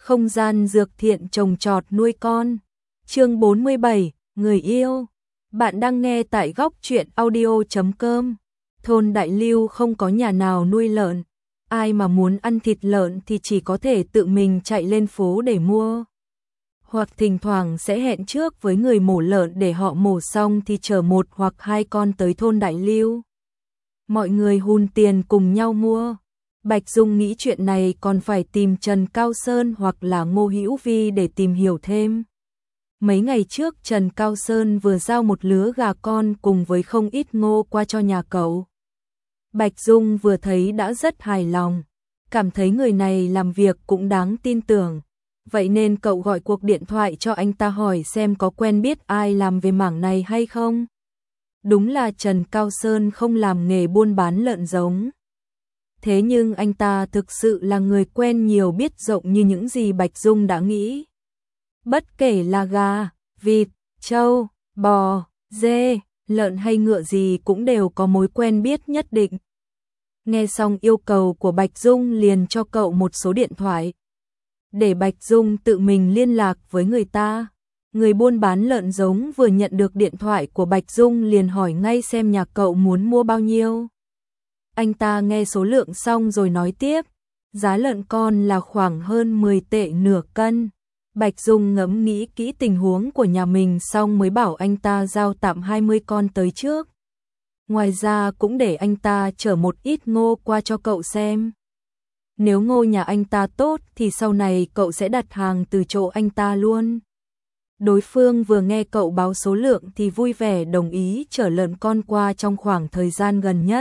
Không gian dược thiện trồng trọt nuôi con. Chương 47, người yêu. Bạn đang nghe tại góc truyện audio.com. Thôn Đại Lưu không có nhà nào nuôi lợn. Ai mà muốn ăn thịt lợn thì chỉ có thể tự mình chạy lên phố để mua. Hoặc thỉnh thoảng sẽ hẹn trước với người mổ lợn để họ mổ xong thì chở một hoặc hai con tới thôn Đại Lưu. Mọi người hùn tiền cùng nhau mua. Bạch Dung nghĩ chuyện này còn phải tìm Trần Cao Sơn hoặc là Ngô Hữu Vi để tìm hiểu thêm. Mấy ngày trước Trần Cao Sơn vừa giao một lứa gà con cùng với không ít ngô qua cho nhà cậu. Bạch Dung vừa thấy đã rất hài lòng, cảm thấy người này làm việc cũng đáng tin tưởng. Vậy nên cậu gọi cuộc điện thoại cho anh ta hỏi xem có quen biết ai làm về mảng này hay không. Đúng là Trần Cao Sơn không làm nghề buôn bán lợn giống. Thế nhưng anh ta thực sự là người quen nhiều biết rộng như những gì Bạch Dung đã nghĩ. Bất kể là gà, vịt, trâu, bò, dê, lợn hay ngựa gì cũng đều có mối quen biết nhất định. Nghe xong yêu cầu của Bạch Dung liền cho cậu một số điện thoại. Để Bạch Dung tự mình liên lạc với người ta. Người buôn bán lợn giống vừa nhận được điện thoại của Bạch Dung liền hỏi ngay xem nhà cậu muốn mua bao nhiêu. Anh ta nghe số lượng xong rồi nói tiếp, giá lợn con là khoảng hơn 10 tệ nửa cân. Bạch Dung ngẫm nghĩ kỹ tình huống của nhà mình xong mới bảo anh ta giao tạm 20 con tới trước. Ngoài ra cũng để anh ta chở một ít ngô qua cho cậu xem. Nếu ngô nhà anh ta tốt thì sau này cậu sẽ đặt hàng từ chỗ anh ta luôn. Đối phương vừa nghe cậu báo số lượng thì vui vẻ đồng ý chở lợn con qua trong khoảng thời gian gần nhất.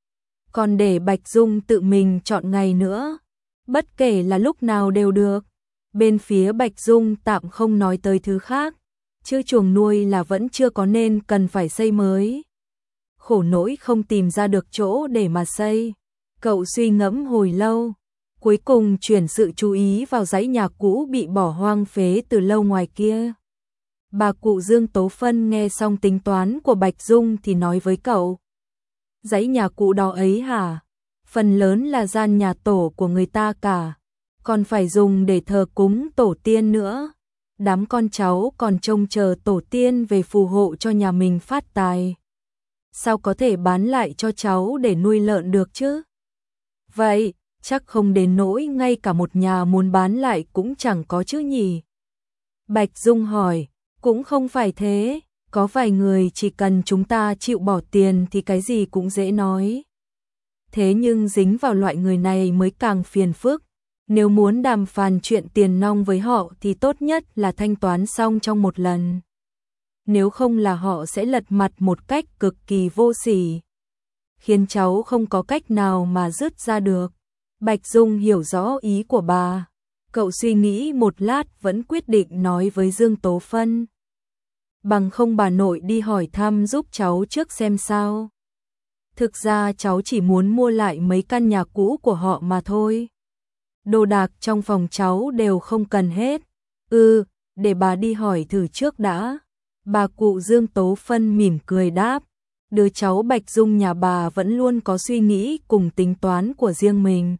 Còn để Bạch Dung tự mình chọn ngày nữa, bất kể là lúc nào đều được. Bên phía Bạch Dung tạm không nói tới thứ khác, chứ chuồng nuôi là vẫn chưa có nên cần phải xây mới. Khổ nỗi không tìm ra được chỗ để mà xây. Cậu suy ngẫm hồi lâu, cuối cùng chuyển sự chú ý vào dãy nhà cũ bị bỏ hoang phế từ lâu ngoài kia. Bà cụ Dương Tố Phân nghe xong tính toán của Bạch Dung thì nói với cậu. Dãy nhà cũ đó ấy hả? Phần lớn là gian nhà tổ của người ta cả, còn phải dùng để thờ cúng tổ tiên nữa. Đám con cháu còn trông chờ tổ tiên về phù hộ cho nhà mình phát tài. Sao có thể bán lại cho cháu để nuôi lợn được chứ? Vậy, chắc không đến nỗi ngay cả một nhà muốn bán lại cũng chẳng có chứ nhỉ? Bạch Dung hỏi, cũng không phải thế. Có vài người chỉ cần chúng ta chịu bỏ tiền thì cái gì cũng dễ nói. Thế nhưng dính vào loại người này mới càng phiền phức. Nếu muốn đàm phán chuyện tiền nong với họ thì tốt nhất là thanh toán xong trong một lần. Nếu không là họ sẽ lật mặt một cách cực kỳ vô sỉ, khiến cháu không có cách nào mà dứt ra được. Bạch Dung hiểu rõ ý của bà. Cậu suy nghĩ một lát vẫn quyết định nói với Dương Tố Phân. Bằng không bà nội đi hỏi thăm giúp cháu trước xem sao. Thực ra cháu chỉ muốn mua lại mấy căn nhà cũ của họ mà thôi. Đồ đạc trong phòng cháu đều không cần hết. Để bà đi hỏi thử trước đã. Bà cụ Dương Tố Phân mỉm cười đáp. Đứa cháu Bạch Dung nhà bà vẫn luôn có suy nghĩ cùng tính toán của riêng mình.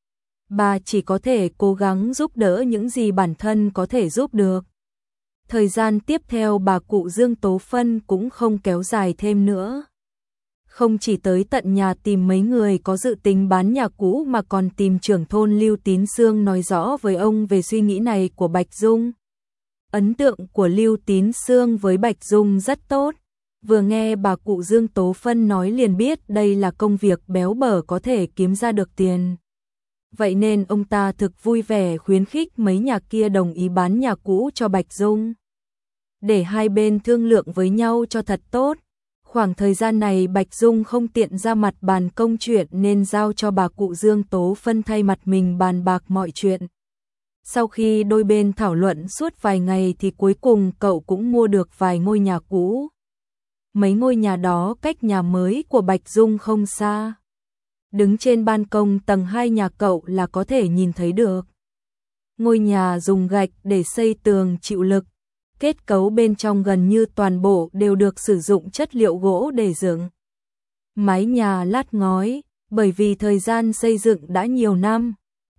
Bà chỉ có thể cố gắng giúp đỡ những gì bản thân có thể giúp được. Thời gian tiếp theo bà cụ Dương Tố Phân cũng không kéo dài thêm nữa. Không chỉ tới tận nhà tìm mấy người có dự tính bán nhà cũ mà còn tìm trưởng thôn Lưu Tín Sương nói rõ với ông về suy nghĩ này của Bạch Dung. Ấn tượng của Lưu Tín Sương với Bạch Dung rất tốt. Vừa nghe bà cụ Dương Tố Phân nói liền biết đây là công việc béo bở có thể kiếm ra được tiền. Vậy nên ông ta thực vui vẻ khuyến khích mấy nhà kia đồng ý bán nhà cũ cho Bạch Dung. Để hai bên thương lượng với nhau cho thật tốt. Khoảng thời gian này Bạch Dung không tiện ra mặt bàn công chuyện nên giao cho bà cụ Dương Tố Phân thay mặt mình bàn bạc mọi chuyện. Sau khi đôi bên thảo luận suốt vài ngày thì cuối cùng cậu cũng mua được vài ngôi nhà cũ. Mấy ngôi nhà đó cách nhà mới của Bạch Dung không xa. Đứng trên ban công tầng 2 nhà cậu là có thể nhìn thấy được. Ngôi nhà dùng gạch để xây tường chịu lực. Kết cấu bên trong gần như toàn bộ đều được sử dụng chất liệu gỗ để dựng. Mái nhà lát ngói, bởi vì thời gian xây dựng đã nhiều năm,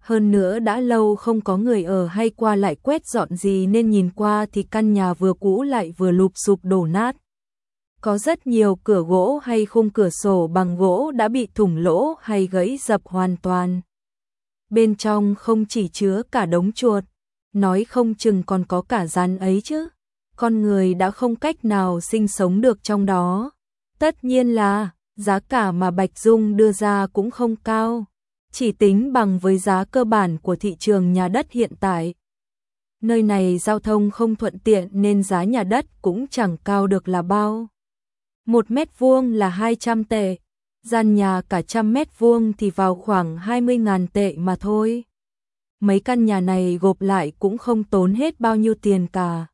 Hơn nữa đã lâu không có người ở hay qua lại quét dọn gì nên nhìn qua thì căn nhà vừa cũ lại vừa lụp xụp đổ nát. Có rất nhiều cửa gỗ hay khung cửa sổ bằng gỗ đã bị thủng lỗ hay gãy dập hoàn toàn. Bên trong không chỉ chứa cả đống chuột, nói không chừng còn có cả rắn ấy chứ. Con người đã không cách nào sinh sống được trong đó. Tất nhiên là giá cả mà Bạch Dung đưa ra cũng không cao, chỉ tính bằng với giá cơ bản của thị trường nhà đất hiện tại. Nơi này giao thông không thuận tiện nên giá nhà đất cũng chẳng cao được là bao. 1 mét vuông là 200 tệ, gian nhà cả 100 mét vuông thì vào khoảng 20.000 tệ mà thôi. Mấy căn nhà này gộp lại cũng không tốn hết bao nhiêu tiền cả.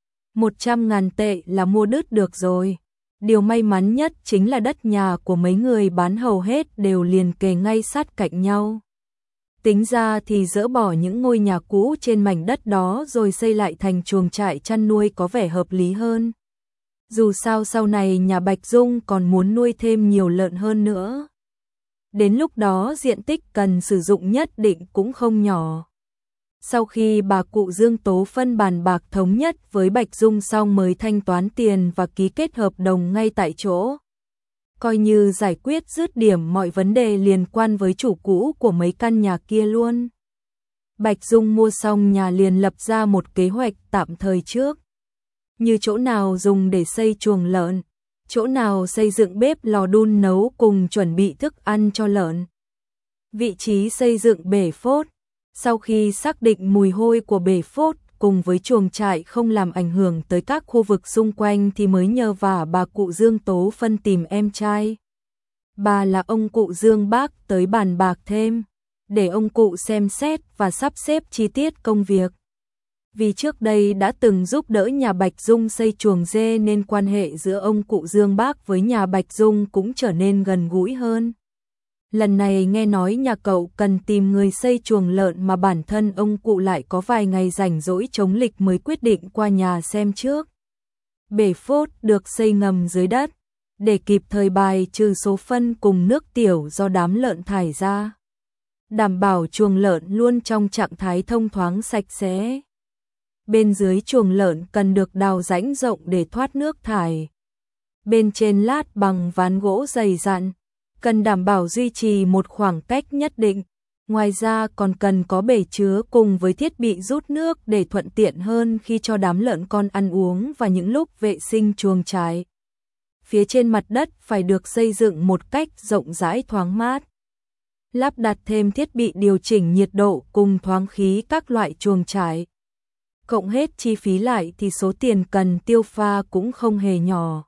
100.000 tệ là mua đứt được rồi. Điều may mắn nhất chính là đất nhà của mấy người bán hầu hết đều liền kề ngay sát cạnh nhau. Tính ra thì dỡ bỏ những ngôi nhà cũ trên mảnh đất đó rồi xây lại thành chuồng trại chăn nuôi có vẻ hợp lý hơn. Dù sao sau này nhà Bạch Dung còn muốn nuôi thêm nhiều lợn hơn nữa. Đến lúc đó diện tích cần sử dụng nhất định cũng không nhỏ. Sau khi bà cụ Dương Tố Phân bàn bạc thống nhất với Bạch Dung xong mới thanh toán tiền và ký kết hợp đồng ngay tại chỗ. Coi như giải quyết dứt điểm mọi vấn đề liên quan với chủ cũ của mấy căn nhà kia luôn. Bạch Dung mua xong nhà liền lập ra một kế hoạch tạm thời trước. Như chỗ nào dùng để xây chuồng lợn, chỗ nào xây dựng bếp lò đun nấu cùng chuẩn bị thức ăn cho lợn. Vị trí xây dựng bể phốt. Sau khi xác định mùi hôi của bể phốt cùng với chuồng trại không làm ảnh hưởng tới các khu vực xung quanh thì mới nhờ vả bà cụ Dương Tố Phân tìm em trai. Bà là ông cụ Dương Bác tới bàn bạc thêm, để ông cụ xem xét và sắp xếp chi tiết công việc. Vì trước đây đã từng giúp đỡ nhà Bạch Dung xây chuồng dê nên quan hệ giữa ông cụ Dương Bác với nhà Bạch Dung cũng trở nên gần gũi hơn. Lần này nghe nói nhà cậu cần tìm người xây chuồng lợn mà bản thân ông cụ lại có vài ngày rảnh rỗi chống lịch mới quyết định qua nhà xem trước. Bể phốt được xây ngầm dưới đất, để kịp thời bài trừ số phân cùng nước tiểu do đám lợn thải ra. Đảm bảo chuồng lợn luôn trong trạng thái thông thoáng sạch sẽ. Bên dưới chuồng lợn cần được đào rãnh rộng để thoát nước thải. Bên trên lát bằng ván gỗ dày dặn, cần đảm bảo duy trì một khoảng cách nhất định. Ngoài ra còn cần có bể chứa cùng với thiết bị rút nước để thuận tiện hơn khi cho đám lợn con ăn uống và những lúc vệ sinh chuồng trại. Phía trên mặt đất phải được xây dựng một cách rộng rãi thoáng mát. Lắp đặt thêm thiết bị điều chỉnh nhiệt độ cùng thoáng khí các loại chuồng trại. Cộng hết chi phí lại thì số tiền cần tiêu pha cũng không hề nhỏ.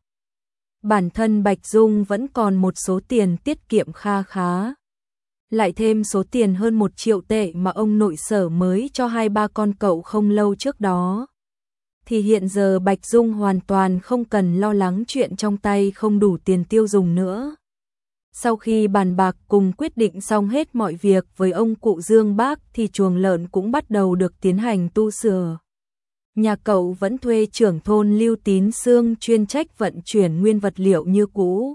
Bản thân Bạch Dung vẫn còn một số tiền tiết kiệm kha khá. Lại thêm số tiền hơn 1 triệu tệ mà ông nội Sở mới cho 2-3 con cậu không lâu trước đó. Thì hiện giờ Bạch Dung hoàn toàn không cần lo lắng chuyện trong tay không đủ tiền tiêu dùng nữa. Sau khi bàn bạc cùng quyết định xong hết mọi việc với ông cụ Dương Bác thì chuồng lợn cũng bắt đầu được tiến hành tu sửa. Nhà cậu vẫn thuê trưởng thôn Lưu Tín Sương chuyên trách vận chuyển nguyên vật liệu như cũ.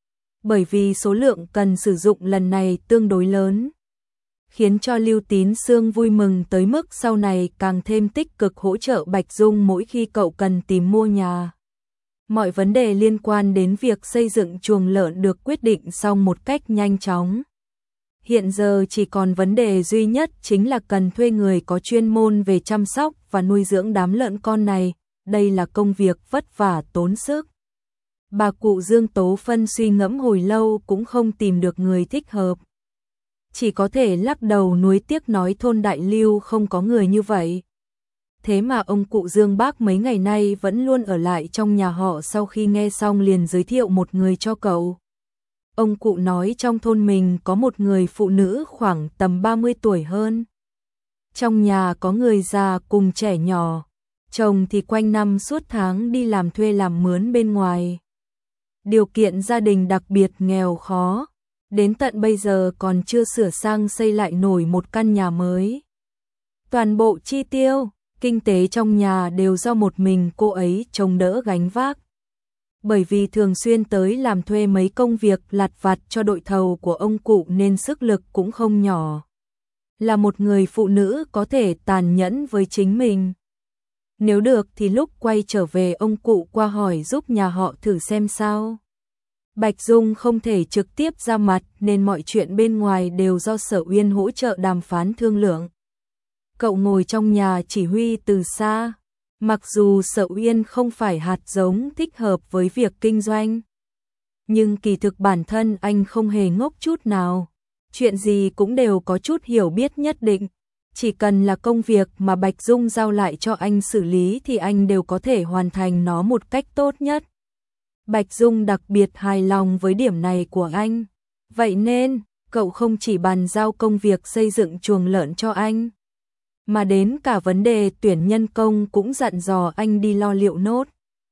Bởi vì số lượng cần sử dụng lần này tương đối lớn, khiến cho Lưu Tín Sương vui mừng tới mức sau này càng thêm tích cực hỗ trợ Bạch Dung mỗi khi cậu cần tìm mua nhà. Mọi vấn đề liên quan đến việc xây dựng chuồng lợn được quyết định xong một cách nhanh chóng. Hiện giờ chỉ còn vấn đề duy nhất chính là cần thuê người có chuyên môn về chăm sóc và nuôi dưỡng đám lợn con này. Đây là công việc vất vả tốn sức. Bà cụ Dương Tố Phân suy ngẫm hồi lâu cũng không tìm được người thích hợp. Chỉ có thể lắc đầu nuối tiếc nói thôn Đại Lưu không có người như vậy. Thế mà ông cụ Dương Bác mấy ngày nay vẫn luôn ở lại trong nhà họ, sau khi nghe xong liền giới thiệu một người cho cậu. Ông cụ nói trong thôn mình có một người phụ nữ khoảng tầm 30 tuổi hơn. Trong nhà có người già cùng trẻ nhỏ, chồng thì quanh năm suốt tháng đi làm thuê làm mướn bên ngoài. Điều kiện gia đình đặc biệt nghèo khó, đến tận bây giờ còn chưa sửa sang xây lại nổi một căn nhà mới. Toàn bộ chi tiêu, kinh tế trong nhà đều do một mình cô ấy chống đỡ gánh vác. Bởi vì thường xuyên tới làm thuê mấy công việc lặt vặt cho đội thầu của ông cụ nên sức lực cũng không nhỏ. là một người phụ nữ có thể tàn nhẫn với chính mình. Nếu được thì lúc quay trở về ông cụ qua hỏi giúp nhà họ thử xem sao. Bạch Dung không thể trực tiếp ra mặt nên mọi chuyện bên ngoài đều do Sở Uyên hỗ trợ đàm phán thương lượng. Cậu ngồi trong nhà chỉ huy từ xa. Mặc dù Sở Uyên không phải hạt giống thích hợp với việc kinh doanh, nhưng kỳ thực bản thân anh không hề ngốc chút nào. Chuyện gì cũng đều có chút hiểu biết nhất định. Chỉ cần là công việc mà Bạch Dung giao lại cho anh xử lý thì anh đều có thể hoàn thành nó một cách tốt nhất. Bạch Dung đặc biệt hài lòng với điểm này của anh. Vậy nên, cậu không chỉ bàn giao công việc xây dựng chuồng lợn cho anh, mà đến cả vấn đề tuyển nhân công cũng dặn dò anh đi lo liệu nốt.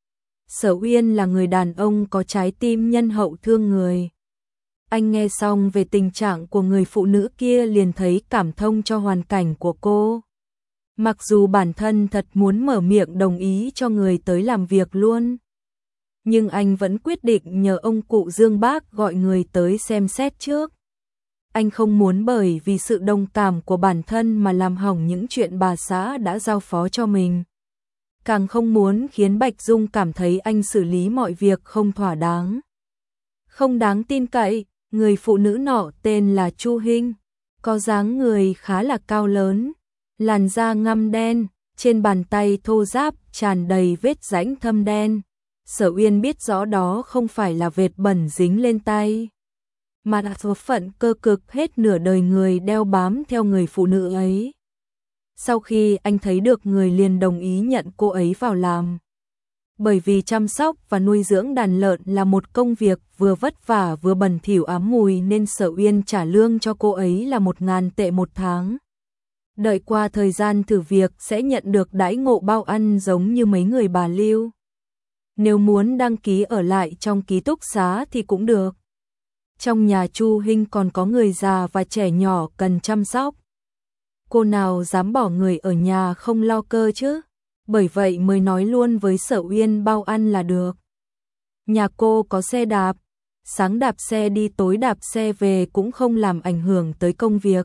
Sở Uyên là người đàn ông có trái tim nhân hậu thương người. Anh nghe xong về tình trạng của người phụ nữ kia liền thấy cảm thông cho hoàn cảnh của cô. Mặc dù bản thân thật muốn mở miệng đồng ý cho người tới làm việc luôn, nhưng anh vẫn quyết định nhờ ông cụ Dương Bác gọi người tới xem xét trước. Anh không muốn bởi vì sự đồng cảm của bản thân mà làm hỏng những chuyện bà xã đã giao phó cho mình. Càng không muốn khiến Bạch Dung cảm thấy anh xử lý mọi việc không thỏa đáng, không đáng tin cậy. Người phụ nữ nọ tên là Chu Hinh, có dáng người khá là cao lớn, làn da ngăm đen, trên bàn tay thô ráp tràn đầy vết rãnh thâm đen. Sở Uyên biết rõ đó không phải là vệt bẩn dính lên tay, mà là số phận cơ cực hết nửa đời người đeo bám theo người phụ nữ ấy. Sau khi anh thấy được người liền đồng ý nhận cô ấy vào làm. Bởi vì chăm sóc và nuôi dưỡng đàn lợn là một công việc vừa vất vả vừa bẩn thỉu ám mùi nên Sở Uyên trả lương cho cô ấy là 1.000 tệ một tháng. Đợi qua thời gian thử việc sẽ nhận được đãi ngộ bao ăn giống như mấy người bà Lưu. Nếu muốn đăng ký ở lại trong ký túc xá thì cũng được. Trong nhà Chu Hinh còn có người già và trẻ nhỏ cần chăm sóc. Cô nào dám bỏ người ở nhà không lo cơ chứ? Bởi vậy mới nói luôn với Sở Uyên bao ăn là được. Nhà cô có xe đạp, sáng đạp xe đi tối đạp xe về cũng không làm ảnh hưởng tới công việc.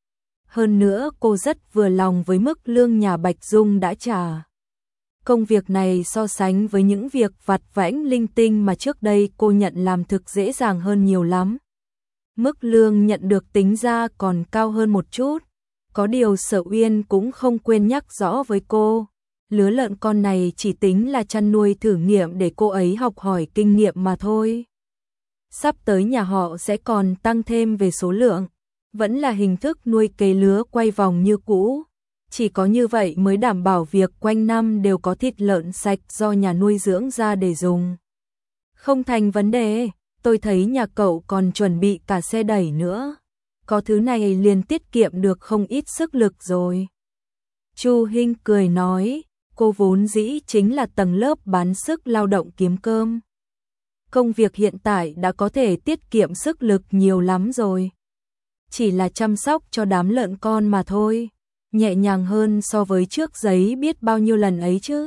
Hơn nữa cô rất vừa lòng với mức lương nhà Bạch Dung đã trả. Công việc này so sánh với những việc vặt vãnh linh tinh mà trước đây cô nhận làm thực dễ dàng hơn nhiều lắm. Mức lương nhận được tính ra còn cao hơn một chút. Có điều Sở Uyên cũng không quên nhắc rõ với cô. Lứa lợn con này chỉ tính là chăn nuôi thử nghiệm để cô ấy học hỏi kinh nghiệm mà thôi. Sắp tới nhà họ sẽ còn tăng thêm về số lượng. Vẫn là hình thức nuôi cấy lứa quay vòng như cũ. Chỉ có như vậy mới đảm bảo việc quanh năm đều có thịt lợn sạch do nhà nuôi dưỡng ra để dùng. Không thành vấn đề, tôi thấy nhà cậu còn chuẩn bị cả xe đẩy nữa. Có thứ này liền tiết kiệm được không ít sức lực rồi. Chu Hinh cười nói, cô vốn dĩ chính là tầng lớp bán sức lao động kiếm cơm. Công việc hiện tại đã có thể tiết kiệm sức lực nhiều lắm rồi. Chỉ là chăm sóc cho đám lợn con mà thôi. Nhẹ nhàng hơn so với trước giấy biết bao nhiêu lần ấy chứ.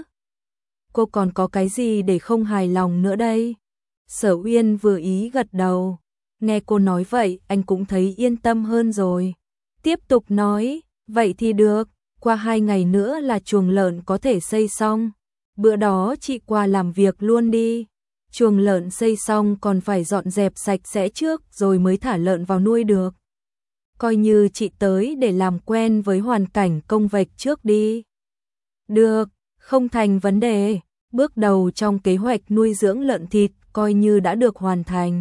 Cô còn có cái gì để không hài lòng nữa đây? Sở Uyên vừa ý gật đầu. Nghe cô nói vậy anh cũng thấy yên tâm hơn rồi. Tiếp tục nói, vậy thì được, qua 2 ngày nữa là chuồng lợn có thể xây xong. Bữa đó chị qua làm việc luôn đi. Chuồng lợn xây xong còn phải dọn dẹp sạch sẽ trước rồi mới thả lợn vào nuôi được. Coi như chị tới để làm quen với hoàn cảnh công việc trước đi. Được, không thành vấn đề. Bước đầu trong kế hoạch nuôi dưỡng lợn thịt coi như đã được hoàn thành.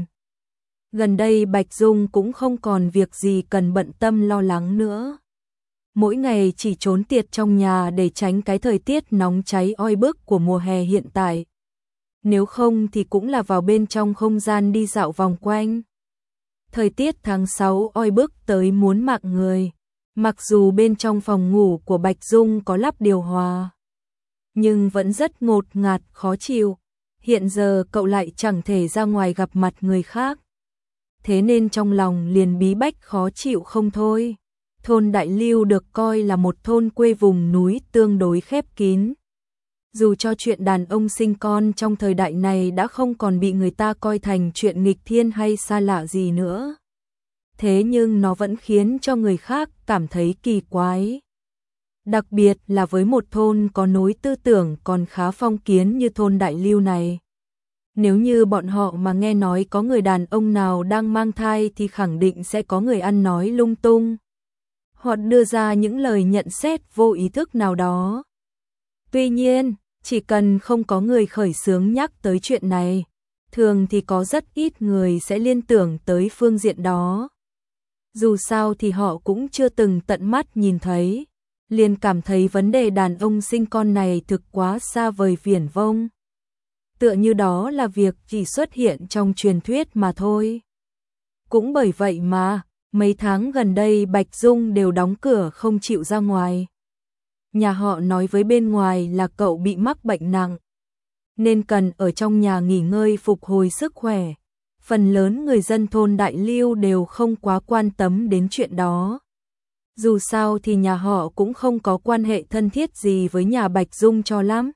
Gần đây Bạch Dung cũng không còn việc gì cần bận tâm lo lắng nữa. Mỗi ngày chỉ trốn tiệt trong nhà để tránh cái thời tiết nóng cháy oi bức của mùa hè hiện tại. Nếu không thì cũng là vào bên trong không gian đi dạo vòng quanh. Thời tiết tháng 6 oi bức tới muốn mạng người. Mặc dù bên trong phòng ngủ của Bạch Dung có lắp điều hòa, nhưng vẫn rất ngột ngạt khó chịu. Hiện giờ cậu lại chẳng thể ra ngoài gặp mặt người khác. Thế nên trong lòng liền bí bách khó chịu không thôi. Thôn Đại Lưu được coi là một thôn quê vùng núi tương đối khép kín. Dù cho chuyện đàn ông sinh con trong thời đại này đã không còn bị người ta coi thành chuyện nghịch thiên hay xa lạ gì nữa. thế nhưng nó vẫn khiến cho người khác cảm thấy kỳ quái. Đặc biệt là với một thôn có nối tư tưởng còn khá phong kiến như thôn Đại Lưu này. Nếu như bọn họ mà nghe nói có người đàn ông nào đang mang thai thì khẳng định sẽ có người ăn nói lung tung. Hoặc đưa ra những lời nhận xét vô ý thức nào đó. Tuy nhiên, chỉ cần không có người khởi xướng nhắc tới chuyện này, thường thì có rất ít người sẽ liên tưởng tới phương diện đó. Dù sao thì họ cũng chưa từng tận mắt nhìn thấy, liền cảm thấy vấn đề đàn ông sinh con này thực quá xa vời viển vông. Tựa như đó là việc chỉ xuất hiện trong truyền thuyết mà thôi. Cũng bởi vậy mà, mấy tháng gần đây Bạch Dung đều đóng cửa không chịu ra ngoài. Nhà họ nói với bên ngoài là cậu bị mắc bệnh nặng, nên cần ở trong nhà nghỉ ngơi phục hồi sức khỏe. Phần lớn người dân thôn Đại Liêu đều không quá quan tâm đến chuyện đó. Dù sao thì nhà họ cũng không có quan hệ thân thiết gì với nhà Bạch Dung cho lắm.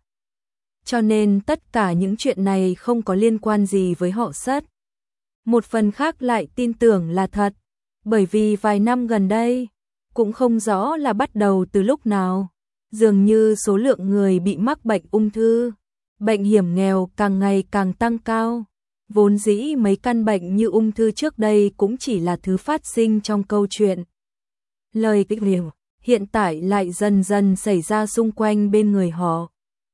Cho nên tất cả những chuyện này không có liên quan gì với họ Sắt. Một phần khác lại tin tưởng là thật, bởi vì vài năm gần đây, cũng không rõ là bắt đầu từ lúc nào, dường như số lượng người bị mắc bệnh ung thư, bệnh hiểm nghèo càng ngày càng tăng cao. Vốn dĩ mấy căn bệnh như ung thư trước đây cũng chỉ là thứ phát sinh trong câu chuyện. Lời kịch liều, hiện tại lại dần dần xảy ra xung quanh bên người họ.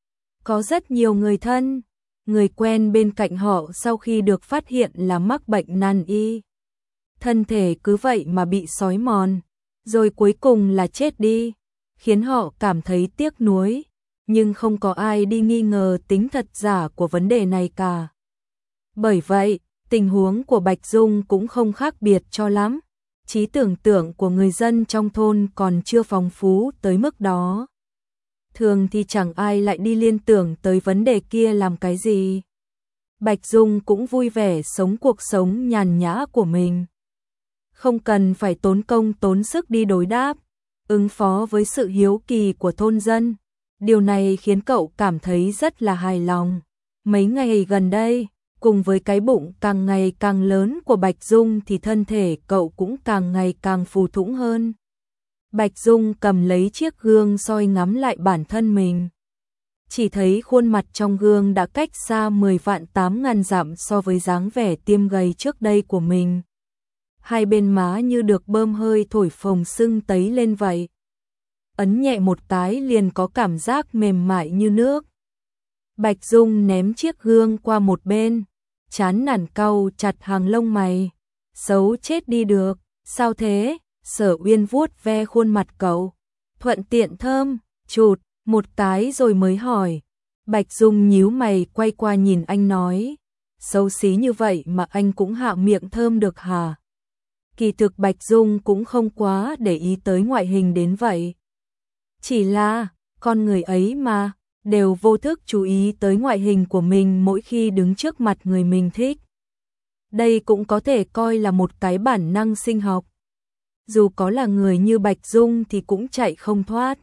Có rất nhiều người thân, người quen bên cạnh họ sau khi được phát hiện là mắc bệnh nan y. Thân thể cứ vậy mà bị xói mòn, rồi cuối cùng là chết đi, khiến họ cảm thấy tiếc nuối, nhưng không có ai đi nghi ngờ tính thật giả của vấn đề này cả. Bởi vậy, tình huống của Bạch Dung cũng không khác biệt cho lắm. Trí tưởng tượng của người dân trong thôn còn chưa phong phú tới mức đó. Thường thì chẳng ai lại đi liên tưởng tới vấn đề kia làm cái gì. Bạch Dung cũng vui vẻ sống cuộc sống nhàn nhã của mình. Không cần phải tốn công tốn sức đi đối đáp, ứng phó với sự hiếu kỳ của thôn dân. Điều này khiến cậu cảm thấy rất là hài lòng. Mấy ngày gần đây, cùng với cái bụng càng ngày càng lớn của Bạch Dung thì thân thể cậu cũng càng ngày càng phù thủng hơn. Bạch Dung cầm lấy chiếc gương soi ngắm lại bản thân mình. Chỉ thấy khuôn mặt trong gương đã cách xa 10.800.000 dặm so với dáng vẻ tiêm gầy trước đây của mình. Hai bên má như được bơm hơi thổi phồng sưng tấy lên vậy. Ấn nhẹ một cái liền có cảm giác mềm mại như nước. Bạch Dung ném chiếc gương qua một bên, chán nản cau chặt hàng lông mày. Xấu chết đi được, sao thế? Sở Uyên vuốt ve khuôn mặt cậu, thuận tiện thơm, chụt một cái rồi mới hỏi. Bạch Dung nhíu mày quay qua nhìn anh nói, xấu xí như vậy mà anh cũng hạ miệng thơm được hả? Kỳ thực Bạch Dung cũng không quá để ý tới ngoại hình đến vậy. Chỉ là, con người ấy mà, đều vô thức chú ý tới ngoại hình của mình mỗi khi đứng trước mặt người mình thích. Đây cũng có thể coi là một cái bản năng sinh học. Dù có là người như Bạch Dung thì cũng chạy không thoát.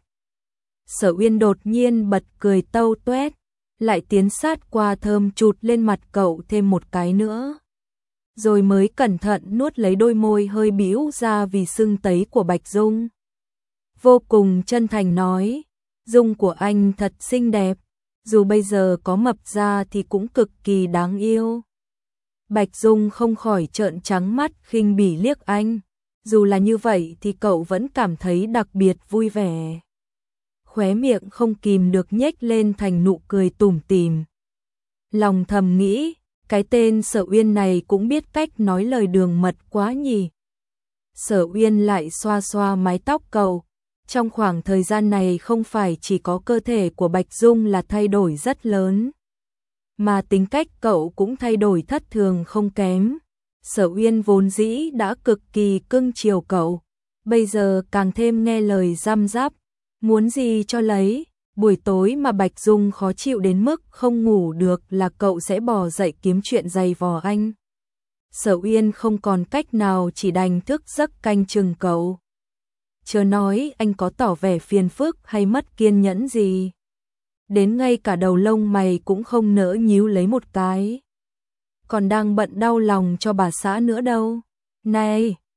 Sở Uyên đột nhiên bật cười tâu tuét, lại tiến sát qua thơm chụt lên mặt cậu thêm một cái nữa. Rồi mới cẩn thận nuốt lấy đôi môi hơi bĩu ra vì sưng tấy của Bạch Dung. Vô cùng chân thành nói, Dung của anh thật xinh đẹp, dù bây giờ có mập ra thì cũng cực kỳ đáng yêu. Bạch Dung không khỏi trợn trắng mắt khinh bỉ liếc anh. Dù là như vậy thì cậu vẫn cảm thấy đặc biệt vui vẻ. Khóe miệng không kìm được nhếch lên thành nụ cười tủm tỉm. Lòng thầm nghĩ, cái tên Sở Uyên này cũng biết cách nói lời đường mật quá nhỉ. Sở Uyên lại xoa xoa mái tóc cậu. Trong khoảng thời gian này không phải chỉ có cơ thể của Bạch Dung là thay đổi rất lớn, mà tính cách cậu cũng thay đổi thất thường không kém. Sở Uyên vốn dĩ đã cực kỳ cưng chiều cậu, bây giờ càng thêm nghe lời răm rắp, muốn gì cho lấy. Buổi tối mà Bạch Dung khó chịu đến mức không ngủ được là cậu sẽ bò dậy kiếm chuyện giày vò anh. Sở Uyên không còn cách nào chỉ đành thức giấc canh chừng cậu. Chớ nói anh có tỏ vẻ phiền phức hay mất kiên nhẫn gì. Đến ngay cả đầu lông mày cũng không nỡ nhíu lấy một cái. Còn đang bận đau lòng cho bà xã nữa đâu. Này,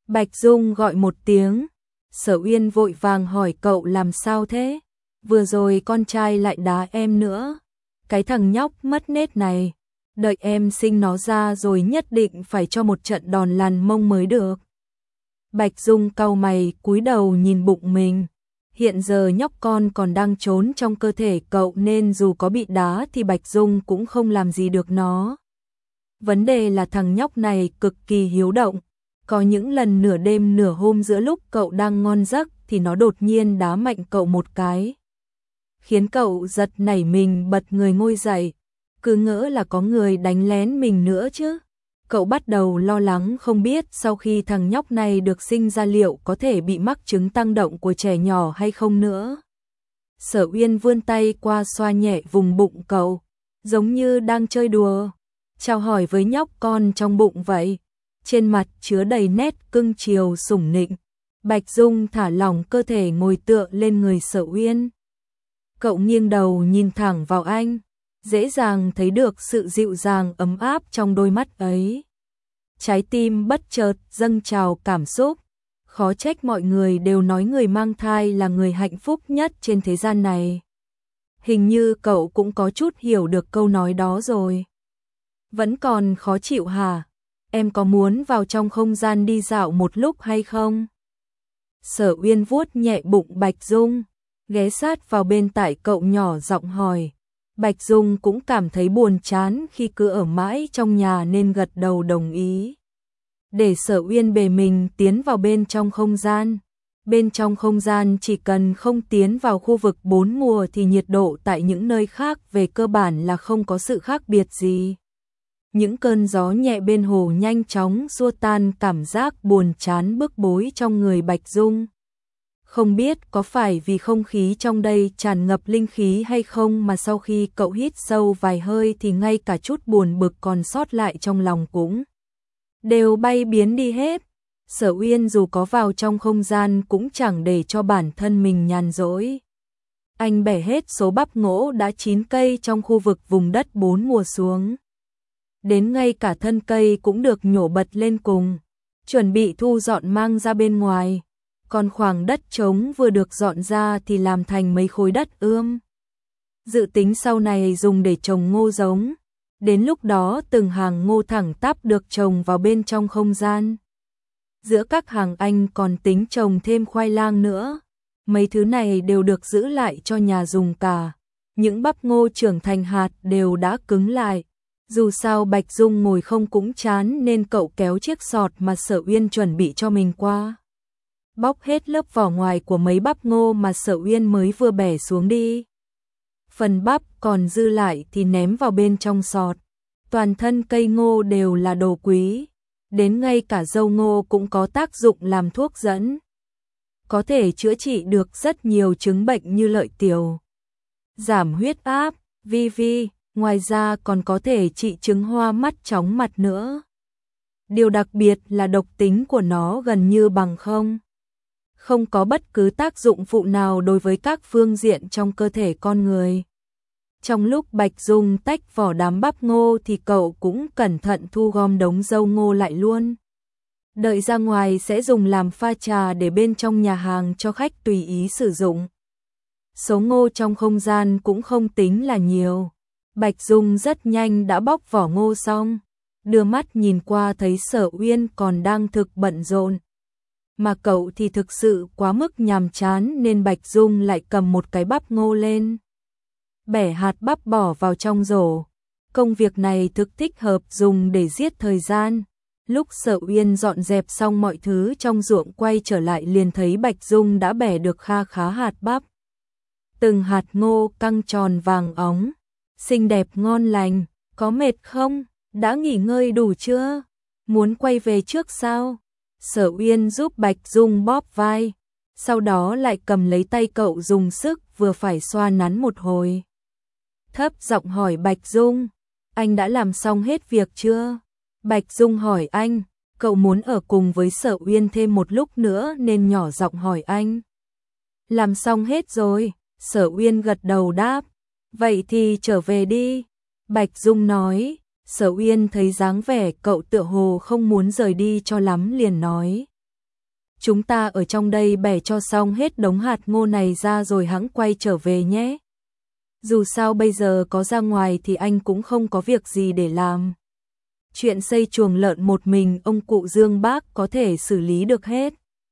Bạch Dung gọi một tiếng, Sở Uyên vội vàng hỏi cậu làm sao thế? Vừa rồi con trai lại đá em nữa. Cái thằng nhóc mất nết này, đợi em sinh nó ra rồi nhất định phải cho một trận đòn lằn mông mới được. Bạch Dung cau mày cúi đầu nhìn bụng mình. Hiện giờ nhóc con còn đang trốn trong cơ thể cậu nên dù có bị đá thì Bạch Dung cũng không làm gì được nó. Vấn đề là thằng nhóc này cực kỳ hiếu động. Có những lần nửa đêm nửa hôm giữa lúc cậu đang ngon giấc thì nó đột nhiên đá mạnh cậu một cái, khiến cậu giật nảy mình bật người ngồi dậy, cứ ngỡ là có người đánh lén mình nữa chứ. Cậu bắt đầu lo lắng không biết sau khi thằng nhóc này được sinh ra liệu có thể bị mắc chứng tăng động của trẻ nhỏ hay không nữa. Sở Uyên vươn tay qua xoa nhẹ vùng bụng cậu, giống như đang chơi đùa, chào hỏi với nhóc con trong bụng vậy. Trên mặt chứa đầy nét cưng chiều sủng nịnh. Bạch Dung thả lỏng cơ thể ngồi tựa lên người Sở Uyên. Cậu nghiêng đầu nhìn thẳng vào anh, dễ dàng thấy được sự dịu dàng ấm áp trong đôi mắt ấy. Trái tim bất chợt dâng trào cảm xúc. Khó trách mọi người đều nói người mang thai là người hạnh phúc nhất trên thế gian này. Hình như cậu cũng có chút hiểu được câu nói đó rồi. Vẫn còn khó chịu hả? Em có muốn vào trong không gian đi dạo một lúc hay không? Sở Uyên vuốt nhẹ bụng Bạch Dung, ghé sát vào bên tai cậu nhỏ giọng hỏi. Bạch Dung cũng cảm thấy buồn chán khi cứ ở mãi trong nhà nên gật đầu đồng ý. Để Sở Uyên bề mình tiến vào bên trong không gian. Bên trong không gian chỉ cần không tiến vào khu vực 4 mùa thì nhiệt độ tại những nơi khác về cơ bản là không có sự khác biệt gì. Những cơn gió nhẹ bên hồ nhanh chóng xua tan cảm giác buồn chán bức bối trong người Bạch Dung. Không biết có phải vì không khí trong đây tràn ngập linh khí hay không mà sau khi cậu hít sâu vài hơi thì ngay cả chút buồn bực còn sót lại trong lòng cũng đều bay biến đi hết. Sở Uyên dù có vào trong không gian cũng chẳng để cho bản thân mình nhàn rỗi. Anh bẻ hết số bắp ngỗ đã chín cây trong khu vực vùng đất 4 mùa xuống. Đến ngay cả thân cây cũng được nhổ bật lên cùng, chuẩn bị thu dọn mang ra bên ngoài. Còn khoảng đất trống vừa được dọn ra thì làm thành mấy khối đất ươm. Dự tính sau này dùng để trồng ngô giống. Đến lúc đó từng hàng ngô thẳng tắp được trồng vào bên trong không gian. Giữa các hàng anh còn tính trồng thêm khoai lang nữa. Mấy thứ này đều được giữ lại cho nhà dùng cả. Những bắp ngô trưởng thành hạt đều đã cứng lại. Dù sao Bạch Dung ngồi không cũng chán nên cậu kéo chiếc sọt mà Sở Uyên chuẩn bị cho mình qua. Bóc hết lớp vỏ ngoài của mấy bắp ngô mà Sở Uyên mới vừa bẻ xuống đi. Phần bắp còn dư lại thì ném vào bên trong sọt. Toàn thân cây ngô đều là đồ quý. Đến ngay cả dâu ngô cũng có tác dụng làm thuốc dẫn. Có thể chữa trị được rất nhiều chứng bệnh như lợi tiểu, giảm huyết áp, VV. Ngoài ra còn có thể trị chứng hoa mắt chóng mặt nữa. Điều đặc biệt là độc tính của nó gần như bằng không. Không có bất cứ tác dụng phụ nào đối với các phương diện trong cơ thể con người. Trong lúc Bạch Dung tách vỏ đám bắp ngô thì cậu cũng cẩn thận thu gom đống dâu ngô lại luôn. Đợi ra ngoài sẽ dùng làm pha trà để bên trong nhà hàng cho khách tùy ý sử dụng. Số ngô trong không gian cũng không tính là nhiều. Bạch Dung rất nhanh đã bóc vỏ ngô xong, đưa mắt nhìn qua thấy Sở Uyên còn đang thực bận rộn. Mà cậu thì thực sự quá mức nhàm chán nên Bạch Dung lại cầm một cái bắp ngô lên. Bẻ hạt bắp bỏ vào trong rổ. Công việc này thực thích hợp dùng để giết thời gian. Lúc Sở Uyên dọn dẹp xong mọi thứ trong ruộng quay trở lại liền thấy Bạch Dung đã bẻ được kha khá hạt bắp. Từng hạt ngô căng tròn vàng óng, xinh đẹp ngon lành. Có mệt không? Đã nghỉ ngơi đủ chưa? Muốn quay về trước sao? Sở Uyên giúp Bạch Dung bóp vai, sau đó lại cầm lấy tay cậu dùng sức vừa phải xoa nắn một hồi. Thấp giọng hỏi Bạch Dung, anh đã làm xong hết việc chưa? Bạch Dung hỏi anh, cậu muốn ở cùng với Sở Uyên thêm một lúc nữa nên nhỏ giọng hỏi anh. Làm xong hết rồi, Sở Uyên gật đầu đáp, vậy thì trở về đi. Bạch Dung nói. Sở Uyên thấy dáng vẻ cậu tựa hồ không muốn rời đi cho lắm liền nói. chúng ta ở trong đây bẻ cho xong hết đống hạt ngô này ra rồi hẵng quay trở về nhé. Dù sao bây giờ có ra ngoài thì anh cũng không có việc gì để làm. Chuyện xây chuồng lợn một mình ông cụ Dương Bác có thể xử lý được hết.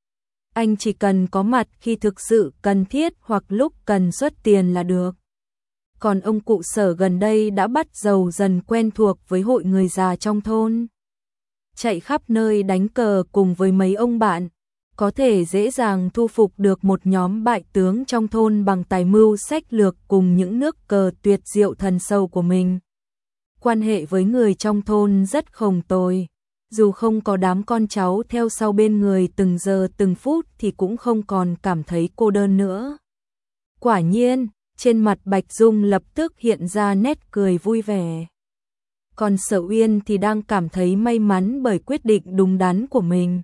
Anh chỉ cần có mặt khi thực sự cần thiết hoặc lúc cần xuất tiền là được. Còn ông cụ Sở gần đây đã bắt đầu dần quen thuộc với hội người già trong thôn. Chạy khắp nơi đánh cờ cùng với mấy ông bạn, có thể dễ dàng thu phục được một nhóm bại tướng trong thôn bằng tài mưu sách lược cùng những nước cờ tuyệt diệu thần sâu của mình. Quan hệ với người trong thôn rất không tồi, dù không có đám con cháu theo sau bên người từng giờ từng phút thì cũng không còn cảm thấy cô đơn nữa. Quả nhiên, trên mặt Bạch Dung lập tức hiện ra nét cười vui vẻ. Còn Sở Uyên thì đang cảm thấy may mắn bởi quyết định đúng đắn của mình.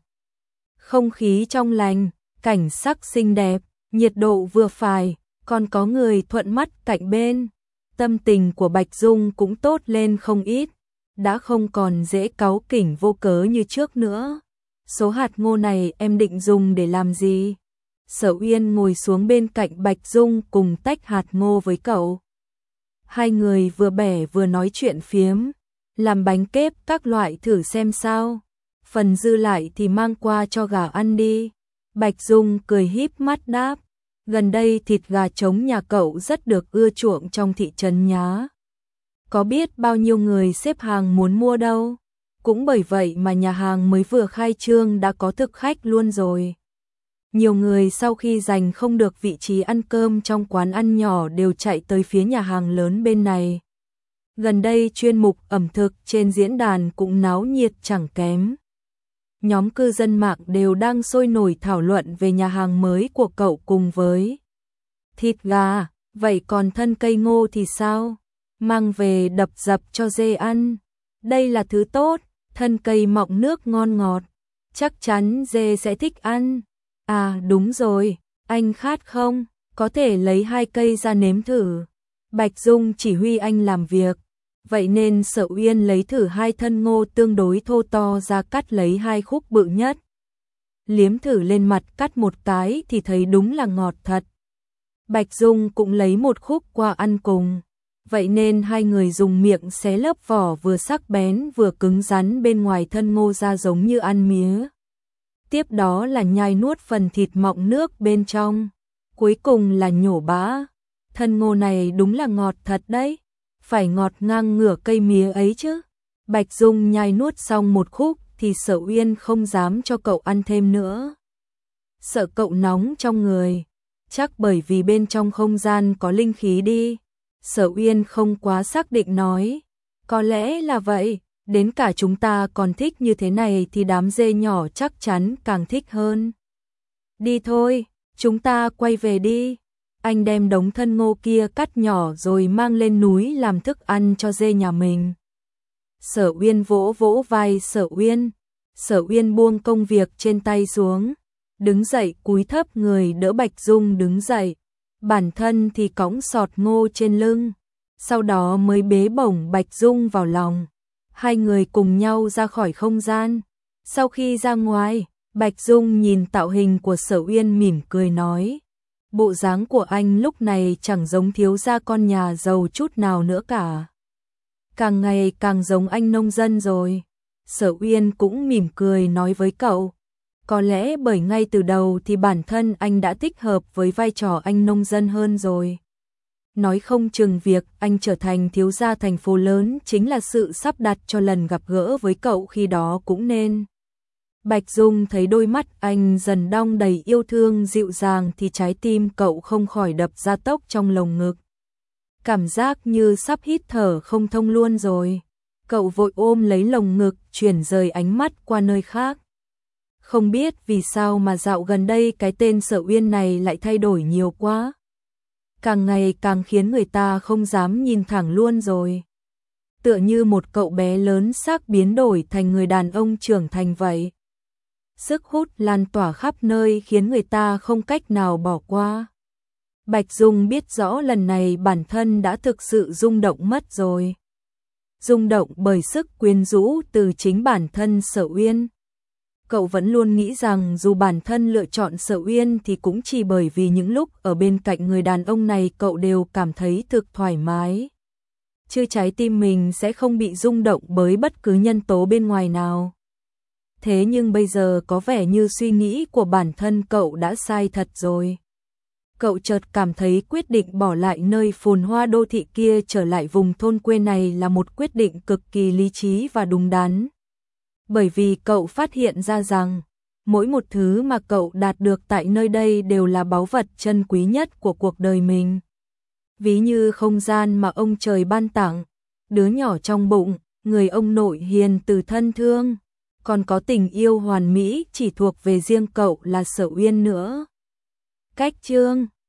Không khí trong lành, cảnh sắc xinh đẹp, nhiệt độ vừa phải, còn có người thuận mắt cạnh bên. Tâm tình của Bạch Dung cũng tốt lên không ít, đã không còn dễ cáu kỉnh vô cớ như trước nữa. Số hạt ngô này em định dùng để làm gì? Sở Uyên ngồi xuống bên cạnh Bạch Dung cùng tách hạt ngô với cậu. Hai người vừa bẻ vừa nói chuyện phiếm, làm bánh kép các loại thử xem sao. Phần dư lại thì mang qua cho gà ăn đi. Bạch Dung cười híp mắt đáp. Gần đây thịt gà trống nhà cậu rất được ưa chuộng trong thị trấn nhá. Có biết bao nhiêu người xếp hàng muốn mua đâu. Cũng bởi vậy mà nhà hàng mới vừa khai trương đã có thực khách luôn rồi. Nhiều người sau khi giành không được vị trí ăn cơm trong quán ăn nhỏ đều chạy tới phía nhà hàng lớn bên này. Gần đây chuyên mục ẩm thực trên diễn đàn cũng náo nhiệt chẳng kém. Nhóm cư dân mạng đều đang sôi nổi thảo luận về nhà hàng mới của cậu cùng với thịt gà, vậy còn thân cây ngô thì sao? Mang về đập dập cho dê ăn. Đây là thứ tốt, thân cây mọng nước ngon ngọt, chắc chắn dê sẽ thích ăn. À đúng rồi, anh khát không? Có thể lấy 2 cây ra nếm thử. Bạch Dung chỉ huy anh làm việc. Vậy nên Sở Uyên lấy thử 2 thân ngô tương đối thô to ra cắt lấy 2 khúc bự nhất. Liếm thử lên mặt cắt một cái thì thấy đúng là ngọt thật. Bạch Dung cũng lấy một khúc qua ăn cùng. Vậy nên hai người dùng miệng xé lớp vỏ vừa sắc bén vừa cứng rắn bên ngoài thân ngô ra giống như ăn mía. Tiếp đó là nhai nuốt phần thịt mọng nước bên trong. Cuối cùng là nhổ bã. Thân ngô này đúng là ngọt thật đấy. Phải ngọt ngang ngửa cây mía ấy chứ. Bạch Dung nhai nuốt xong một khúc thì Sở Uyên không dám cho cậu ăn thêm nữa. Sợ cậu nóng trong người. Chắc bởi vì bên trong không gian có linh khí đi. Sở Uyên không quá xác định nói. Có lẽ là vậy, đến cả chúng ta còn thích như thế này thì đám dê nhỏ chắc chắn càng thích hơn. Đi thôi, chúng ta quay về đi. Anh đem đống thân ngô kia cắt nhỏ rồi mang lên núi làm thức ăn cho dê nhà mình. Sở Uyên vỗ vỗ vai Sở Uyên. Sở Uyên buông công việc trên tay xuống. Đứng dậy cúi thấp người đỡ Bạch Dung đứng dậy. Bản thân thì cõng sọt ngô trên lưng. Sau đó mới bế bổng Bạch Dung vào lòng. Hai người cùng nhau ra khỏi không gian. Sau khi ra ngoài, Bạch Dung nhìn tạo hình của Sở Uyên mỉm cười nói. Bộ dáng của anh lúc này chẳng giống thiếu gia con nhà giàu chút nào nữa cả. Càng ngày càng giống anh nông dân rồi. Sở Uyên cũng mỉm cười nói với cậu. Có lẽ bởi ngay từ đầu thì bản thân anh đã thích hợp với vai trò anh nông dân hơn rồi. Nói không chừng việc anh trở thành thiếu gia thành phố lớn chính là sự sắp đặt cho lần gặp gỡ với cậu khi đó cũng nên. Bạch Dung thấy đôi mắt anh dần đong đầy yêu thương dịu dàng thì trái tim cậu không khỏi đập ra tốc trong lồng ngực. Cảm giác như sắp hít thở không thông luôn rồi. Cậu vội ôm lấy lồng ngực chuyển rời ánh mắt qua nơi khác. Không biết vì sao mà dạo gần đây cái tên Sở Uyên này lại thay đổi nhiều quá. Càng ngày càng khiến người ta không dám nhìn thẳng luôn rồi. Tựa như một cậu bé lớn xác biến đổi thành người đàn ông trưởng thành vậy. Sức hút lan tỏa khắp nơi khiến người ta không cách nào bỏ qua. Bạch Dung biết rõ lần này bản thân đã thực sự rung động mất rồi. Rung động bởi sức quyến rũ từ chính bản thân Sở Uyên. Cậu vẫn luôn nghĩ rằng dù bản thân lựa chọn Sở Uyên thì cũng chỉ bởi vì những lúc ở bên cạnh người đàn ông này cậu đều cảm thấy thực thoải mái. Chứ trái tim mình sẽ không bị rung động bởi bất cứ nhân tố bên ngoài nào. Thế nhưng bây giờ có vẻ như suy nghĩ của bản thân cậu đã sai thật rồi. Cậu chợt cảm thấy quyết định bỏ lại nơi phồn hoa đô thị kia trở lại vùng thôn quê này là một quyết định cực kỳ lý trí và đúng đắn. Bởi vì cậu phát hiện ra rằng, mỗi một thứ mà cậu đạt được tại nơi đây đều là báu vật chân quý nhất của cuộc đời mình. Ví như không gian mà ông trời ban tặng, đứa nhỏ trong bụng, người ông nội hiền từ thân thương, còn có tình yêu hoàn mỹ chỉ thuộc về riêng cậu là Sở Uyên nữa. Cách chương